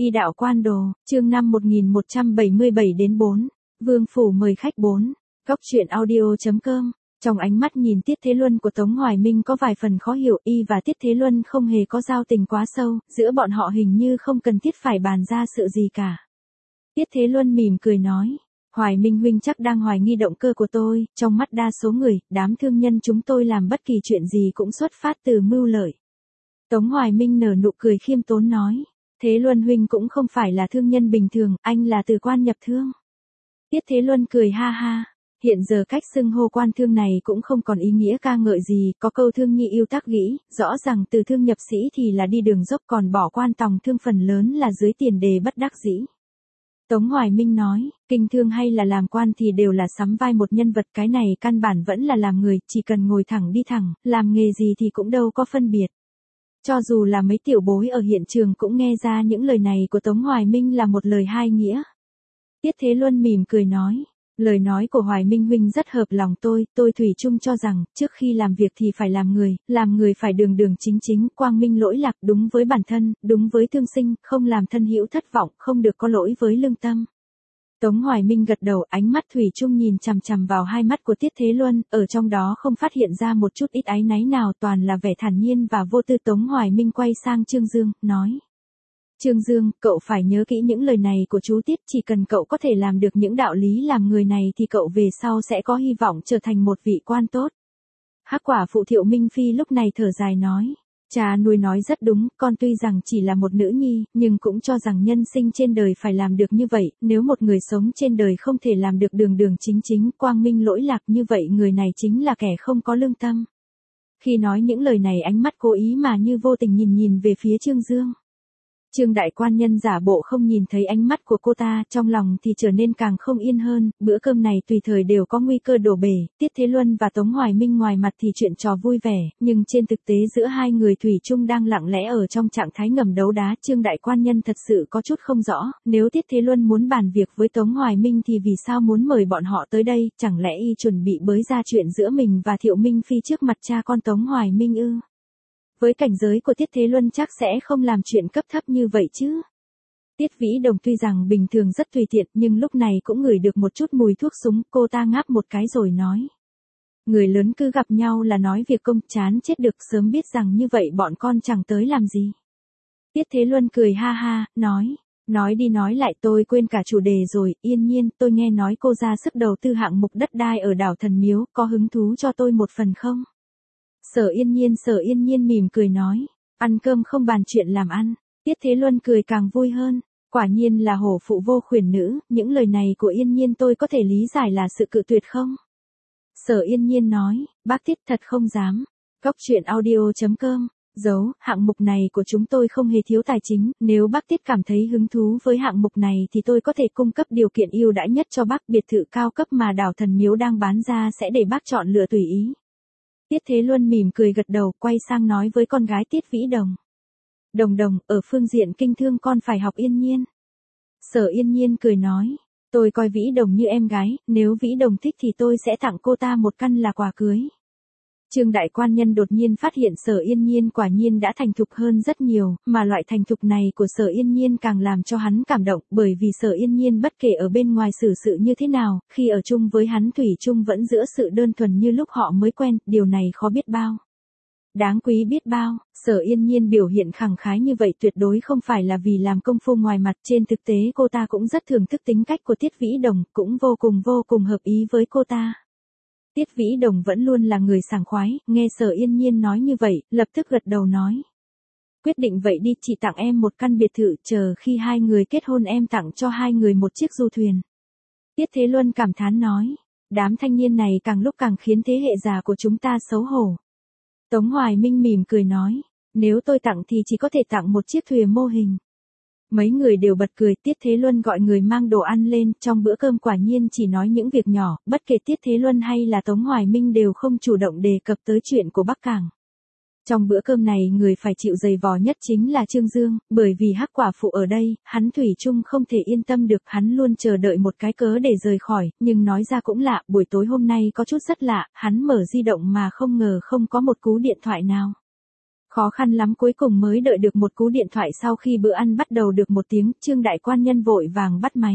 Y đạo quan đồ, chương 5 1177-4, Vương Phủ mời khách 4, Góc truyện audio.com. Trong ánh mắt nhìn Tiết Thế Luân của Tống Hoài Minh có vài phần khó hiểu, y và Tiết Thế Luân không hề có giao tình quá sâu, giữa bọn họ hình như không cần thiết phải bàn ra sự gì cả. Tiết Thế Luân mỉm cười nói, Hoài Minh huynh chắc đang hoài nghi động cơ của tôi, trong mắt đa số người, đám thương nhân chúng tôi làm bất kỳ chuyện gì cũng xuất phát từ mưu lợi. Tống Hoài Minh nở nụ cười khiêm tốn nói, Thế Luân huynh cũng không phải là thương nhân bình thường, anh là từ quan nhập thương. Tiết Thế Luân cười ha ha, hiện giờ cách xưng hô quan thương này cũng không còn ý nghĩa ca ngợi gì, có câu thương nhi yêu tác nghĩ, rõ ràng từ thương nhập sĩ thì là đi đường dốc, còn bỏ quan tòng thương phần lớn là dưới tiền đề bất đắc dĩ. Tống Hoài Minh nói, kinh thương hay là làm quan thì đều là sắm vai một nhân vật, cái này căn bản vẫn là làm người, chỉ cần ngồi thẳng đi thẳng, làm nghề gì thì cũng đâu có phân biệt. Cho dù là mấy tiểu bối ở hiện trường cũng nghe ra những lời này của Tống Hoài Minh là một lời hai nghĩa. Tiết Thế Luân mỉm cười nói, lời nói của Hoài Minh huynh rất hợp lòng tôi thủy chung cho rằng, trước khi làm việc thì phải làm người phải đường đường chính chính, quang minh lỗi lạc, đúng với bản thân, đúng với thương sinh, không làm thân hữu thất vọng, không được có lỗi với lương tâm. Tống Hoài Minh gật đầu, ánh mắt thủy chung nhìn chằm chằm vào hai mắt của Tiết Thế Luân, ở trong đó không phát hiện ra một chút ít áy náy nào, toàn là vẻ thản nhiên và vô tư. Tống Hoài Minh quay sang Trương Dương, nói, Trương Dương, cậu phải nhớ kỹ những lời này của chú Tiết, chỉ cần cậu có thể làm được những đạo lý làm người này thì cậu về sau sẽ có hy vọng trở thành một vị quan tốt. Hắc quả phụ Thiệu Minh Phi lúc này thở dài nói, cha nuôi nói rất đúng, con tuy rằng chỉ là một nữ nhi, nhưng cũng cho rằng nhân sinh trên đời phải làm được như vậy, nếu một người sống trên đời không thể làm được đường đường chính chính, quang minh lỗi lạc như vậy, người này chính là kẻ không có lương tâm. Khi nói những lời này ánh mắt cố ý mà như vô tình nhìn về phía Trương Dương. Trương đại quan nhân giả bộ không nhìn thấy ánh mắt của cô ta, trong lòng thì trở nên càng không yên hơn, bữa cơm này tùy thời đều có nguy cơ đổ bể, Tiết Thế Luân và Tống Hoài Minh ngoài mặt thì chuyện trò vui vẻ, nhưng trên thực tế giữa hai người thủy chung đang lặng lẽ ở trong trạng thái ngầm đấu đá. Trương đại quan nhân thật sự có chút không rõ, nếu Tiết Thế Luân muốn bàn việc với Tống Hoài Minh thì vì sao muốn mời bọn họ tới đây, chẳng lẽ y chuẩn bị bới ra chuyện giữa mình và Thiệu Minh Phi trước mặt cha con Tống Hoài Minh ư? Với cảnh giới của Tiết Thế Luân chắc sẽ không làm chuyện cấp thấp như vậy chứ. Tiết Vĩ Đồng tuy rằng bình thường rất tùy tiện, nhưng lúc này cũng ngửi được một chút mùi thuốc súng, cô ta ngáp một cái rồi nói. Người lớn cứ gặp nhau là nói việc công, chán chết được, sớm biết rằng như vậy bọn con chẳng tới làm gì. Tiết Thế Luân cười ha ha, nói đi nói lại tôi quên cả chủ đề rồi. Yên Nhiên, tôi nghe nói cô ra sức đầu tư hạng mục đất đai ở đảo Thần Miếu, có hứng thú cho tôi một phần không? Sở Yên Nhiên mỉm cười nói, ăn cơm không bàn chuyện làm ăn. Tiết Thế Luân cười càng vui hơn, quả nhiên là hổ phụ vô khuyển nữ, những lời này của Yên Nhiên tôi có thể lý giải là sự cự tuyệt không? Sở Yên Nhiên nói, bác Tiết thật không dám. Góc truyện audio.com, hạng mục này của chúng tôi không hề thiếu tài chính, nếu bác Tiết cảm thấy hứng thú với hạng mục này thì tôi có thể cung cấp điều kiện ưu đãi nhất cho bác, biệt thự cao cấp mà đảo Thần Miếu đang bán ra sẽ để bác chọn lựa tùy ý. Tiết Thế Luân mỉm cười gật đầu, quay sang nói với con gái Tiết Vĩ Đồng. Đồng, ở phương diện kinh thương con phải học Yên Nhiên. Sở Yên Nhiên cười nói, tôi coi Vĩ Đồng như em gái, nếu Vĩ Đồng thích thì tôi sẽ tặng cô ta một căn là quà cưới. Trương đại quan nhân đột nhiên phát hiện Sở Yên Nhiên quả nhiên đã thành thục hơn rất nhiều, mà loại thành thục này của Sở Yên Nhiên càng làm cho hắn cảm động, bởi vì Sở Yên Nhiên bất kể ở bên ngoài xử sự như thế nào, khi ở chung với hắn thủy chung vẫn giữ sự đơn thuần như lúc họ mới quen, điều này khó biết bao. Đáng quý biết bao. Sở Yên Nhiên biểu hiện khẳng khái như vậy tuyệt đối không phải là vì làm công phu ngoài mặt, trên thực tế cô ta cũng rất thưởng thức tính cách của Tiết Vĩ Đồng, cũng vô cùng hợp ý với cô ta. Tiết Vĩ Đồng vẫn luôn là người sảng khoái, nghe Sở Yên Nhiên nói như vậy, lập tức gật đầu nói. Quyết định vậy đi, chị tặng em một căn biệt thự, chờ khi hai người kết hôn em tặng cho hai người một chiếc du thuyền. Tiết Thế Luân cảm thán nói, đám thanh niên này càng lúc càng khiến thế hệ già của chúng ta xấu hổ. Tống Hoài Minh mỉm cười nói, nếu tôi tặng thì chỉ có thể tặng một chiếc thuyền mô hình. Mấy người đều bật cười. Tiết Thế Luân gọi người mang đồ ăn lên, trong bữa cơm quả nhiên chỉ nói những việc nhỏ, bất kể Tiết Thế Luân hay là Tống Hoài Minh đều không chủ động đề cập tới chuyện của Bắc Cảng. Trong bữa cơm này người phải chịu dày vò nhất chính là Trương Dương, bởi vì Hắc quả phụ ở đây, hắn thủy chung không thể yên tâm được, hắn luôn chờ đợi một cái cớ để rời khỏi, nhưng nói ra cũng lạ, buổi tối hôm nay có chút rất lạ, hắn mở di động mà không ngờ không có một cú điện thoại nào. Khó khăn lắm cuối cùng mới đợi được một cú điện thoại sau khi bữa ăn bắt đầu được một tiếng, Trương đại quan nhân vội vàng bắt máy.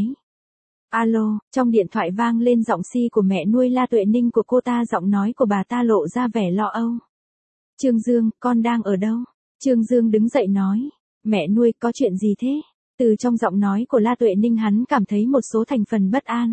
Alo, trong điện thoại vang lên giọng si của mẹ nuôi La Tuệ Ninh của cô ta, giọng nói của bà ta lộ ra vẻ lo âu. Trương Dương, con đang ở đâu? Trương Dương đứng dậy nói. Mẹ nuôi, có chuyện gì thế? Từ trong giọng nói của La Tuệ Ninh hắn cảm thấy một số thành phần bất an.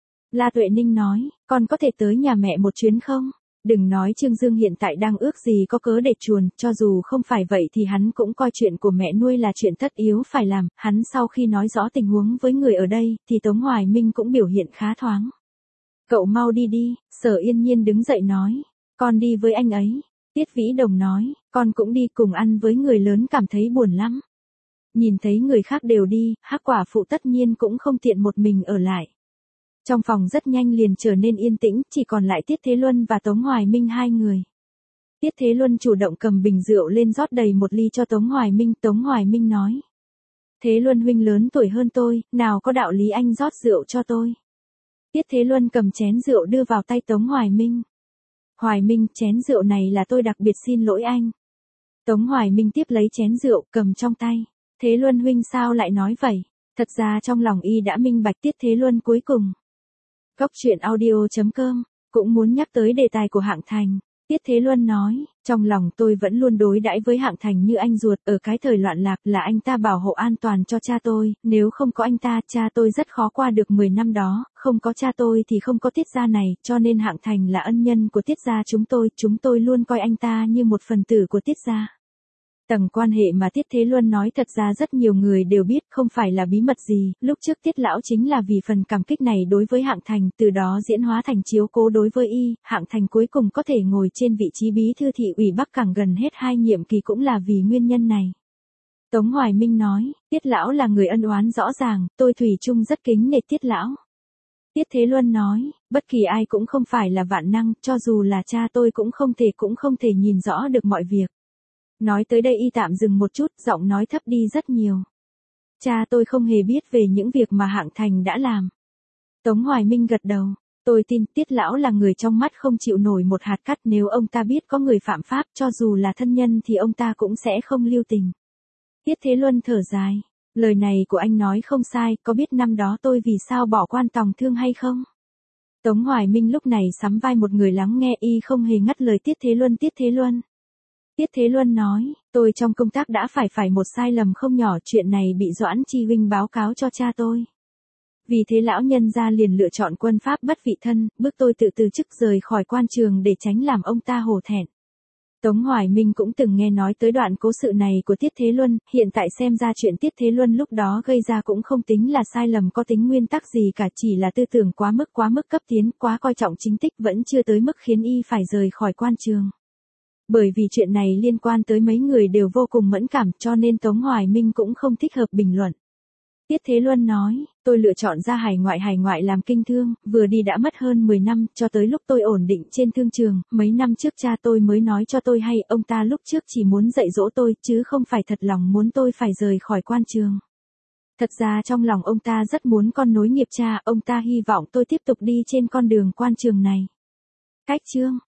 La Tuệ Ninh nói, con có thể tới nhà mẹ một chuyến không? Đừng nói Trương Dương hiện tại đang ước gì có cớ để chuồn, cho dù không phải vậy thì hắn cũng coi chuyện của mẹ nuôi là chuyện tất yếu phải làm. Hắn sau khi nói rõ tình huống với người ở đây, thì Tống Hoài Minh cũng biểu hiện khá thoáng. Cậu mau đi đi, Sở Yên Nhiên đứng dậy nói. Con đi với anh ấy. Tiết Vĩ Đồng nói, con cũng đi, cùng ăn với người lớn cảm thấy buồn lắm. Nhìn thấy người khác đều đi, Hắc Quả Phụ tất nhiên cũng không tiện một mình ở lại. Trong phòng rất nhanh liền trở nên yên tĩnh, chỉ còn lại Tiết Thế Luân và Tống Hoài Minh hai người. Tiết Thế Luân chủ động cầm bình rượu lên rót đầy một ly cho Tống Hoài Minh. Tống Hoài Minh nói. Thế Luân huynh lớn tuổi hơn tôi, nào có đạo lý anh rót rượu cho tôi. Tiết Thế Luân cầm chén rượu đưa vào tay Tống Hoài Minh. Hoài Minh, chén rượu này là tôi đặc biệt xin lỗi anh. Tống Hoài Minh tiếp lấy chén rượu, cầm trong tay. Thế Luân huynh sao lại nói vậy? Thật ra trong lòng y đã minh bạch Tiết Thế Luân cuối cùng. Góc truyện audio.com, cũng muốn nhắc tới đề tài của Hạng Thành. Tiết Thế Luân nói, trong lòng tôi vẫn luôn đối đãi với Hạng Thành như anh ruột, ở cái thời loạn lạc là anh ta bảo hộ an toàn cho cha tôi, nếu không có anh ta, cha tôi rất khó qua được 10 năm đó, không có cha tôi thì không có Tiết gia này, cho nên Hạng Thành là ân nhân của Tiết gia chúng tôi luôn coi anh ta như một phần tử của Tiết gia. Tầng quan hệ mà Tiết Thế Luân nói thật ra rất nhiều người đều biết, không phải là bí mật gì, lúc trước Tiết lão chính là vì phần cảm kích này đối với Hạng Thành, từ đó diễn hóa thành chiếu cố đối với y, Hạng Thành cuối cùng có thể ngồi trên vị trí bí thư thị ủy Bắc Cảng gần hết 2 nhiệm kỳ cũng là vì nguyên nhân này. Tống Hoài Minh nói, Tiết lão là người ân oán rõ ràng, tôi thủy chung rất kính nể Tiết lão. Tiết Thế Luân nói, bất kỳ ai cũng không phải là vạn năng, cho dù là cha tôi cũng không thể nhìn rõ được mọi việc. Nói tới đây y tạm dừng một chút, giọng nói thấp đi rất nhiều. Cha tôi không hề biết về những việc mà Hạng Thành đã làm. Tống Hoài Minh gật đầu. Tôi tin Tiết lão là người trong mắt không chịu nổi một hạt cát, nếu ông ta biết có người phạm pháp, cho dù là thân nhân thì ông ta cũng sẽ không lưu tình. Tiết Thế Luân thở dài. Lời này của anh nói không sai, có biết năm đó tôi vì sao bỏ quan tòng thương hay không? Tống Hoài Minh lúc này sắm vai một người lắng nghe, y không hề ngắt lời Tiết Thế Luân. Tiết Thế Luân nói, tôi trong công tác đã phải một sai lầm không nhỏ, chuyện này bị Doãn Chi huynh báo cáo cho cha tôi. Vì thế lão nhân gia liền lựa chọn quân pháp bất vị thân, bức tôi tự từ chức rời khỏi quan trường để tránh làm ông ta hổ thẹn. Tống Hoài Minh cũng từng nghe nói tới đoạn cố sự này của Tiết Thế Luân, hiện tại xem ra chuyện Tiết Thế Luân lúc đó gây ra cũng không tính là sai lầm có tính nguyên tắc gì cả, chỉ là tư tưởng quá mức cấp tiến, quá coi trọng chính tích, vẫn chưa tới mức khiến y phải rời khỏi quan trường. Bởi vì chuyện này liên quan tới mấy người đều vô cùng mẫn cảm, cho nên Tống Hoài Minh cũng không thích hợp bình luận. Tiết Thế Luân nói, tôi lựa chọn ra hải ngoại làm kinh thương, vừa đi đã mất hơn 10 năm, cho tới lúc tôi ổn định trên thương trường, mấy năm trước cha tôi mới nói cho tôi hay, ông ta lúc trước chỉ muốn dạy dỗ tôi, chứ không phải thật lòng muốn tôi phải rời khỏi quan trường. Thật ra trong lòng ông ta rất muốn con nối nghiệp cha, ông ta hy vọng tôi tiếp tục đi trên con đường quan trường này. Cách chương